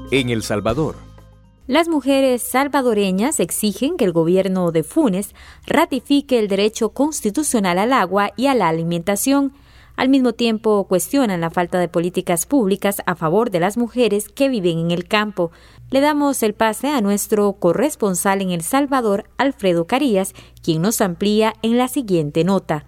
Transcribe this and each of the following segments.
En El Salvador. Las mujeres salvadoreñas exigen que el gobierno de Funes ratifique el derecho constitucional al agua y a la alimentación. Al mismo tiempo, cuestionan la falta de políticas públicas a favor de las mujeres que viven en el campo. Le damos el pase a nuestro corresponsal en El Salvador, Alfredo Carías, quien nos amplía en la siguiente nota.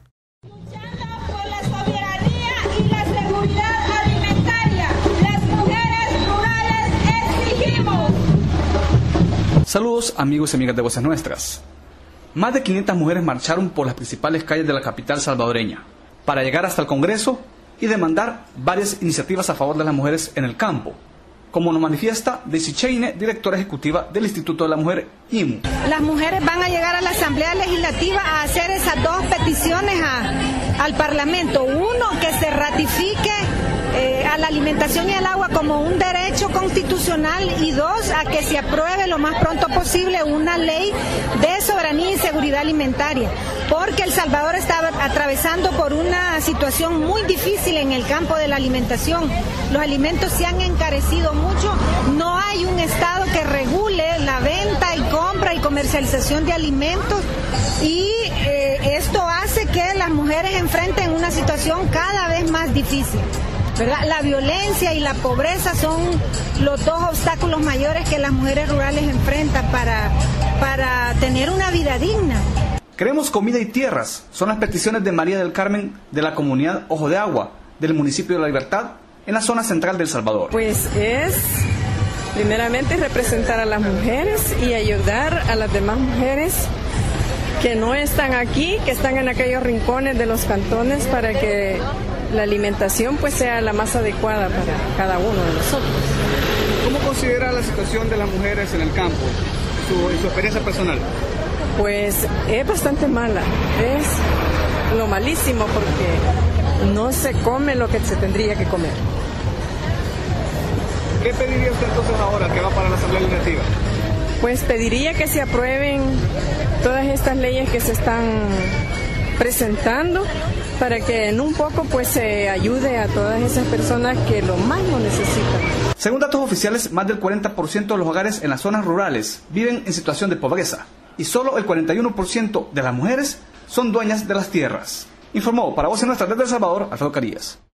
Saludos amigos y amigas de Voces Nuestras. Más de 500 mujeres marcharon por las principales calles de la capital salvadoreña para llegar hasta el Congreso y demandar varias iniciativas a favor de las mujeres en el campo, como nos manifiesta Daisy Cheine, directora ejecutiva del Instituto de la Mujer, IMU. Las mujeres van a llegar a la Asamblea Legislativa a hacer esas dos peticiones al Parlamento. Uno, que se ratifique a la alimentación y al agua como un derecho constitucional, y dos, a que se apruebe lo más pronto posible una ley de soberanía y seguridad alimentaria, porque El Salvador está atravesando por una situación muy difícil en el campo de la alimentación. Los alimentos se han encarecido mucho, no hay un Estado que regule la venta y compra y comercialización de alimentos, y esto hace que las mujeres enfrenten una situación cada vez más difícil, ¿verdad? La violencia y la pobreza son los dos obstáculos mayores que las mujeres rurales enfrentan para tener una vida digna. Queremos comida y tierras, son las peticiones de María del Carmen de la comunidad Ojo de Agua, del municipio de La Libertad, en la zona central de El Salvador. Pues es, primeramente, representar a las mujeres y ayudar a las demás mujeres que no están aquí, que están en aquellos rincones de los cantones, para que la alimentación pues sea la más adecuada para cada uno de nosotros. ¿Cómo considera la situación de las mujeres en el campo, su experiencia personal? Pues es bastante mala, es lo malísimo, porque no se come lo que se tendría que comer. ¿Qué pediría usted entonces ahora que va para la Asamblea Legislativa? Pues pediría que se aprueben todas estas leyes que se están presentando, para que en un poco pues se ayude a todas esas personas que lo más lo necesitan. Según datos oficiales, más del 40% de los hogares en las zonas rurales viven en situación de pobreza, y solo el 41% de las mujeres son dueñas de las tierras. Informó para Voces Nuestras desde El Salvador, Alfredo Carías.